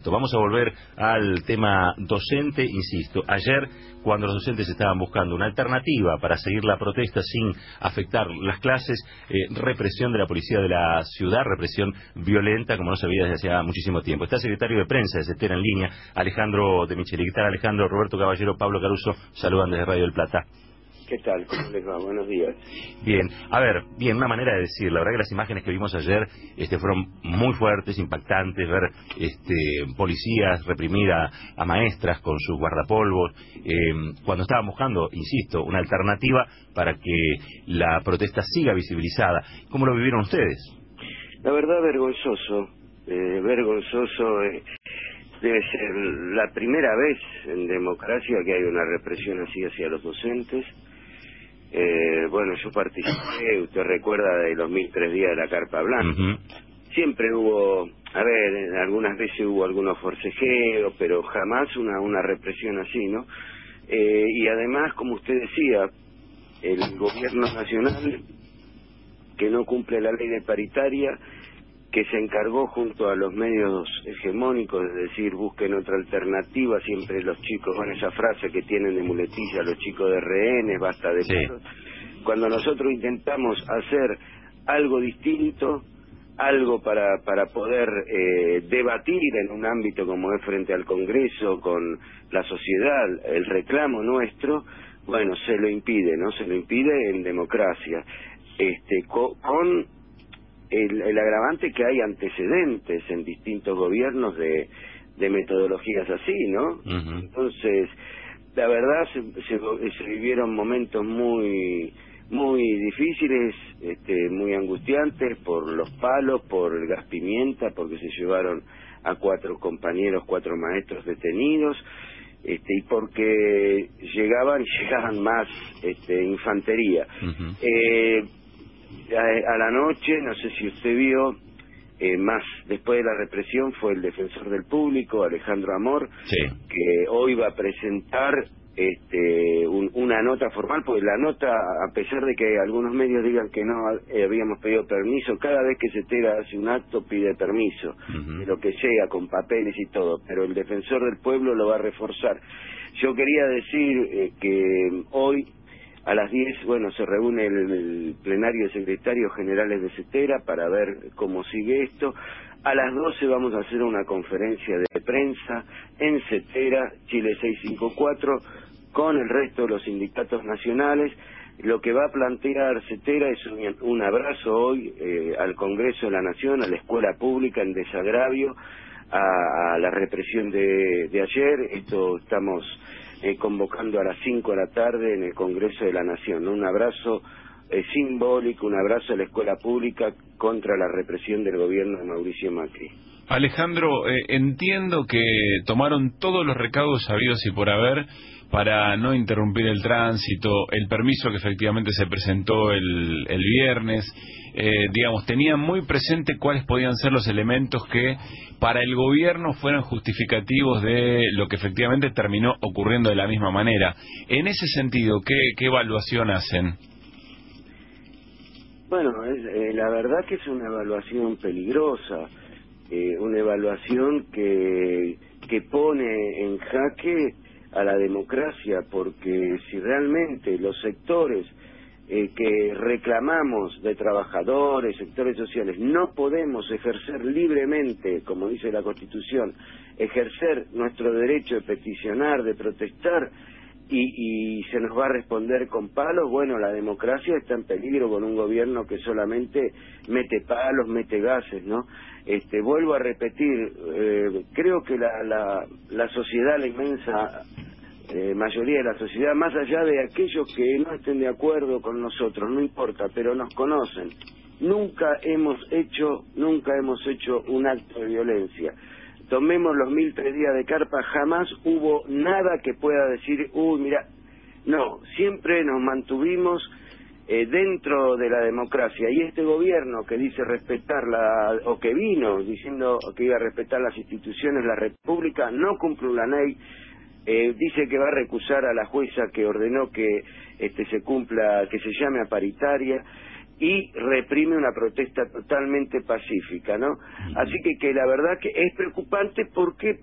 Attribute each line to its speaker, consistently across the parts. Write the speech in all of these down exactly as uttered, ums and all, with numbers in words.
Speaker 1: esto. Vamos a volver al tema docente, insisto. Ayer, cuando los docentes estaban buscando una alternativa para seguir la protesta sin afectar las clases, eh, represión de la policía de la ciudad, represión violenta como no se veía desde hacía muchísimo tiempo. Está el secretario de prensa de CETERA en línea, Alejandro de Micheli. ¿Qué tal, Alejandro? Roberto Caballero, Pablo Caruso, saludan desde Radio del Plata.
Speaker 2: ¿Qué tal? ¿Cómo les va? Buenos días.
Speaker 1: Bien, a ver, bien, una manera de decir, la verdad que las imágenes que vimos ayer este, fueron muy fuertes, impactantes, ver este, policías reprimir a, a maestras con sus guardapolvos, eh, cuando estaban buscando, insisto, una alternativa para que la protesta siga visibilizada. ¿Cómo lo vivieron ustedes?
Speaker 2: La verdad, vergonzoso, eh, vergonzoso. Eh, debe ser la primera vez en democracia que hay una represión así hacia los docentes. Eh, bueno, yo participé, usted recuerda, de los mil tres días de la Carpa Blanca. Uh-huh. Siempre hubo, a ver, algunas veces hubo algunos forcejeos, pero jamás una una represión así, ¿no? Eh, y además, como usted decía, el gobierno nacional, que no cumple la ley de paritaria, que se encargó junto a los medios hegemónicos de decir busquen otra alternativa, siempre los chicos, bueno, esa frase que tienen de muletilla los chicos de rehenes, basta de sí. Perros. Cuando nosotros intentamos hacer algo distinto, algo para para poder eh, debatir en un ámbito como es frente al Congreso, con la sociedad, el reclamo nuestro, bueno, se lo impide, ¿no? Se lo impide en democracia, este co con El, el agravante que hay antecedentes en distintos gobiernos de, de metodologías así, ¿no? Uh-huh. Entonces, la verdad, se, se, se vivieron momentos muy muy difíciles, este, muy angustiantes por los palos, por el gas pimienta, porque se llevaron a cuatro compañeros, cuatro maestros detenidos, este, y porque llegaban y llegaban más este, infantería. Uh-huh. Eh, A, a la noche, no sé si usted vio, eh, más después de la represión fue el defensor del público, Alejandro Amor, sí. que hoy va a presentar este, un, una nota formal, porque la nota, a pesar de que algunos medios digan que no eh, habíamos pedido permiso, cada vez que CETERA hace un acto pide permiso, uh-huh. de lo que sea, con papeles y todo, pero el defensor del pueblo lo va a reforzar. Yo quería decir eh, que hoy a las diez, bueno, se reúne el, el plenario de secretarios generales de CETERA para ver cómo sigue esto. A las doce vamos a hacer una conferencia de prensa en CETERA, Chile seiscientos cincuenta y cuatro, con el resto de los sindicatos nacionales. Lo que va a plantear CETERA es un, un abrazo hoy eh, al Congreso de la Nación, a la escuela pública en desagravio, a, a la represión de, de ayer. Esto estamos Eh, convocando a las cinco de la tarde en el Congreso de la Nación, ¿no? Un abrazo eh, simbólico, un abrazo a la escuela pública contra la represión del gobierno de Mauricio Macri.
Speaker 3: Alejandro, eh, entiendo que tomaron todos los recaudos habidos y por haber para no interrumpir el tránsito, el permiso que efectivamente se presentó el, el viernes, eh, digamos, tenían muy presente cuáles podían ser los elementos que para el gobierno fueran justificativos de lo que efectivamente terminó ocurriendo de la misma manera. En ese sentido, ¿qué, qué evaluación hacen?
Speaker 2: Bueno, es, eh, la verdad que es una evaluación peligrosa, eh, una evaluación que, que pone en jaque a la democracia, porque si realmente los sectores eh, que reclamamos de trabajadores, sectores sociales, no podemos ejercer libremente, como dice la Constitución, ejercer nuestro derecho de peticionar, de protestar, y, y se nos va a responder con palos, bueno, la democracia está en peligro con un gobierno que solamente mete palos, mete gases, ¿no? Este, vuelvo a repetir, eh, creo que la, la, la sociedad, la inmensa eh, mayoría de la sociedad, más allá de aquellos que no estén de acuerdo con nosotros, no importa, pero nos conocen, nunca hemos hecho, nunca hemos hecho un acto de violencia. Tomemos los mil tres días de Carpa, jamás hubo nada que pueda decir, uy, mira, no, siempre nos mantuvimos eh, dentro de la democracia, y este gobierno que dice respetar la, o que vino diciendo que iba a respetar las instituciones, la República, no cumple la ley, eh, dice que va a recusar a la jueza que ordenó que este se cumpla, que se llame a paritaria, y reprime una protesta totalmente pacífica, ¿no? Así que, que la verdad que es preocupante porque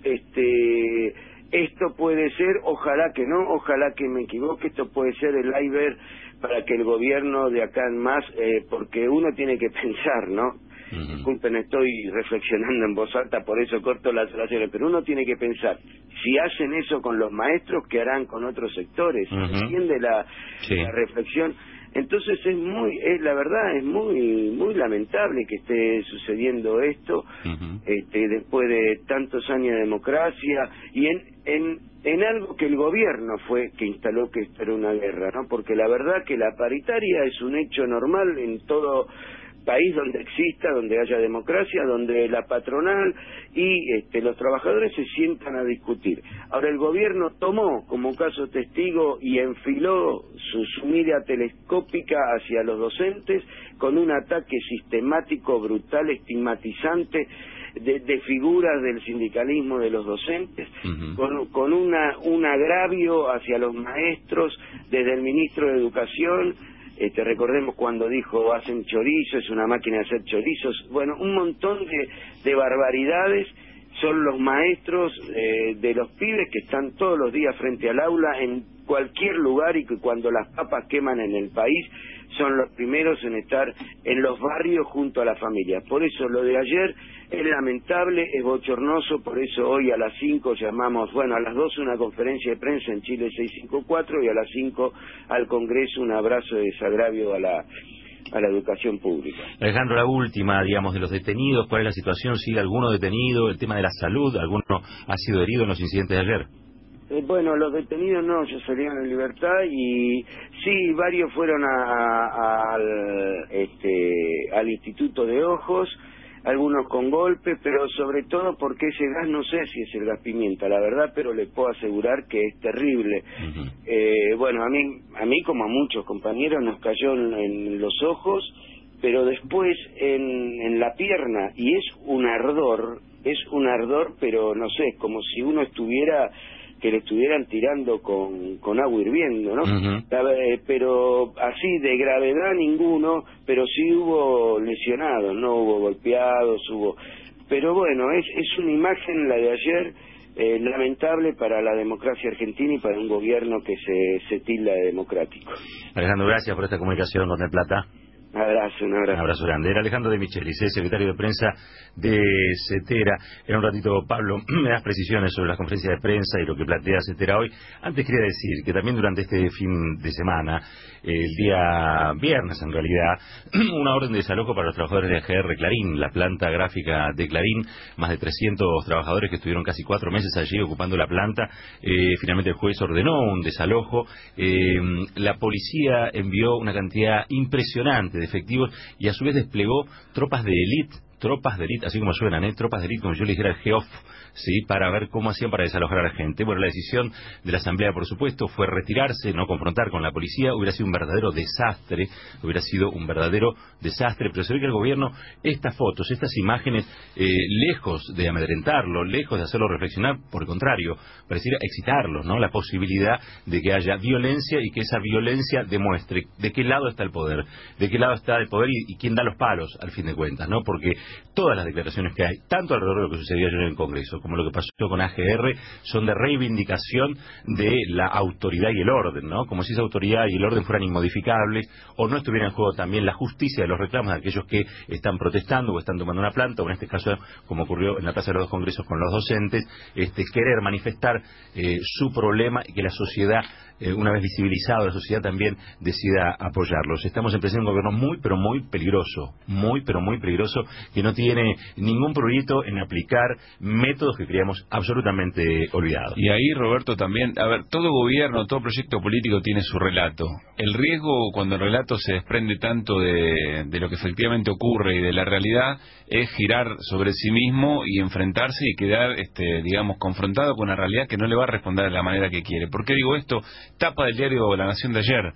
Speaker 2: este esto puede ser, ojalá que no, ojalá que me equivoque, esto puede ser el iceberg para que el gobierno de acá en más, eh, porque uno tiene que pensar, ¿no? Uh-huh. Disculpen, estoy reflexionando en voz alta, por eso corto las oraciones, pero uno tiene que pensar, si hacen eso con los maestros, ¿qué harán con otros sectores? Uh-huh. ¿Entiende la, sí. la reflexión? Entonces es muy, es, la verdad es muy muy lamentable que esté sucediendo esto, uh-huh. este, después de tantos años de democracia y en, en en algo que el gobierno fue que instaló que esto era una guerra, ¿no? Porque la verdad que la paritaria es un hecho normal en todo país donde exista, donde haya democracia, donde la patronal y este, los trabajadores se sientan a discutir. Ahora el gobierno tomó como caso testigo y enfiló su, su mira telescópica hacia los docentes con un ataque sistemático, brutal, estigmatizante de, de figuras del sindicalismo de los docentes, uh-huh. con, con una, un agravio hacia los maestros desde el ministro de Educación. Este, recordemos cuando dijo hacen chorizo, es una máquina de hacer chorizos, bueno, un montón de, de barbaridades. Son los maestros eh, de los pibes que están todos los días frente al aula en cualquier lugar y que cuando las papas queman en el país son los primeros en estar en los barrios junto a la familia. Por eso lo de ayer es lamentable, es bochornoso, por eso hoy a las cinco llamamos, bueno, a las dos una conferencia de prensa en Chile seiscientos cincuenta y cuatro y a las cinco al Congreso un abrazo de desagravio a la a la educación pública.
Speaker 1: Alejandro, la última, digamos, de los detenidos, ¿cuál es la situación? ¿Sigue alguno detenido? ¿El tema de la salud? ¿Alguno ha sido herido en los incidentes de ayer?
Speaker 2: Eh, bueno, los detenidos no, ya salieron en libertad y sí, varios fueron a, a, al, este, al Instituto de Ojos, algunos con golpes, pero sobre todo porque ese gas, no sé si es el gas pimienta, la verdad, pero le puedo asegurar que es terrible. Uh-huh. eh, bueno, a mí, a mí como a muchos compañeros nos cayó en, en los ojos, pero después en, en la pierna, y es un ardor, es un ardor, pero no sé, como si uno estuviera... que le estuvieran tirando con, con agua hirviendo, ¿no? Uh-huh. Eh, pero así de gravedad ninguno, pero sí hubo lesionados, no hubo golpeados, hubo... Pero bueno, es, es una imagen la de ayer eh, lamentable para la democracia argentina y para un gobierno que se, se tilda de democrático.
Speaker 1: Alejandro, gracias por esta comunicación con El Plata.
Speaker 2: Un abrazo, un abrazo.
Speaker 1: Un abrazo grande. Era Alejandro de Michelis, secretario de prensa de CETERA. En un ratito, Pablo, me das precisiones sobre las conferencias de prensa y lo que plantea CETERA hoy. Antes quería decir que también durante este fin de semana, el día viernes en realidad, una orden de desalojo para los trabajadores de A G R Clarín, la planta gráfica de Clarín, más de trescientos trabajadores que estuvieron casi cuatro meses allí ocupando la planta. Eh, finalmente el juez ordenó un desalojo. Eh, la policía envió una cantidad impresionante de efectivos y a su vez desplegó tropas de élite, tropas de élite, así como suenan, ¿eh? tropas de élite, como yo le dijera el Geoff, ¿sí? Para ver cómo hacían para desalojar a la gente. Bueno, la decisión de la Asamblea, por supuesto, fue retirarse, no confrontar con la policía. Hubiera sido un verdadero desastre, hubiera sido un verdadero desastre, pero se ve que el gobierno, estas fotos, estas imágenes, eh, lejos de amedrentarlo, lejos de hacerlo reflexionar, por el contrario, pareciera excitarlo, ¿no? La posibilidad de que haya violencia y que esa violencia demuestre de qué lado está el poder, de qué lado está el poder y, y quién da los palos, al fin de cuentas, ¿no? Porque todas las declaraciones que hay, tanto alrededor de lo que sucedió ayer en el Congreso, como lo que pasó con A G R, son de reivindicación de la autoridad y el orden, ¿no? Como si esa autoridad y el orden fueran inmodificables, o no estuviera en juego también la justicia de los reclamos de aquellos que están protestando o están tomando una planta, o en este caso, como ocurrió en la Plaza de los Dos Congresos con los docentes, este, querer manifestar eh, su problema y que la sociedad, eh, una vez visibilizado, la sociedad también decida apoyarlos. Estamos en presencia de un gobierno muy, pero muy peligroso, muy, pero muy peligroso, que no tiene ningún prurito en aplicar métodos que creíamos absolutamente olvidados.
Speaker 3: Y ahí, Roberto, también, a ver, todo gobierno, todo proyecto político tiene su relato. El riesgo, cuando el relato se desprende tanto de, de lo que efectivamente ocurre y de la realidad, es girar sobre sí mismo y enfrentarse y quedar, este, digamos, confrontado con una realidad que no le va a responder de la manera que quiere. ¿Por qué digo esto? Tapa del diario La Nación de ayer.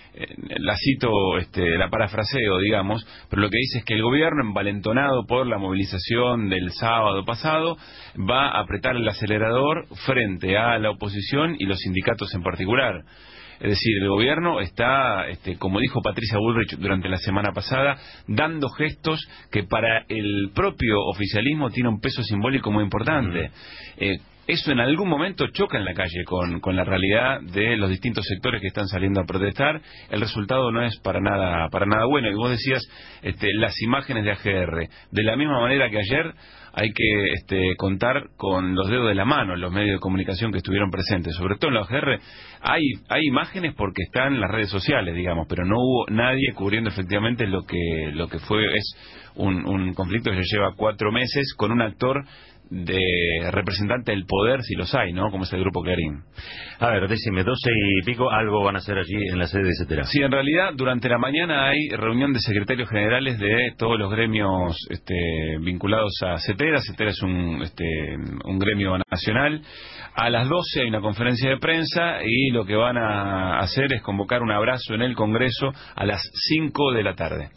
Speaker 3: La cito, este, la parafraseo, digamos, pero lo que dice es que el gobierno, envalentonado por la movilización del sábado pasado, va a apretar el acelerador frente a la oposición y los sindicatos en particular. Es decir, el gobierno está, este, como dijo Patricia Bullrich durante la semana pasada, dando gestos que para el propio oficialismo tiene un peso simbólico muy importante. Uh-huh. eh, Eso en algún momento choca en la calle con, con la realidad de los distintos sectores que están saliendo a protestar. El resultado no es para nada para nada bueno. Y vos decías este, las imágenes de A G R. De la misma manera que ayer hay que este, contar con los dedos de la mano los medios de comunicación que estuvieron presentes. Sobre todo en la A G R hay, hay imágenes porque están en las redes sociales, digamos, pero no hubo nadie cubriendo efectivamente lo que, lo que fue es un, un conflicto que ya lleva cuatro meses con un actor de representante del poder, si los hay, ¿no? Como es el Grupo Clarín.
Speaker 1: A ver, decime, doce y pico, algo van a hacer allí en la sede de CETERA.
Speaker 3: Sí, en realidad, durante la mañana hay reunión de secretarios generales de todos los gremios este, vinculados a CETERA. CETERA es un, este, un gremio nacional. A las doce hay una conferencia de prensa y lo que van a hacer es convocar un abrazo en el Congreso a las cinco de la tarde.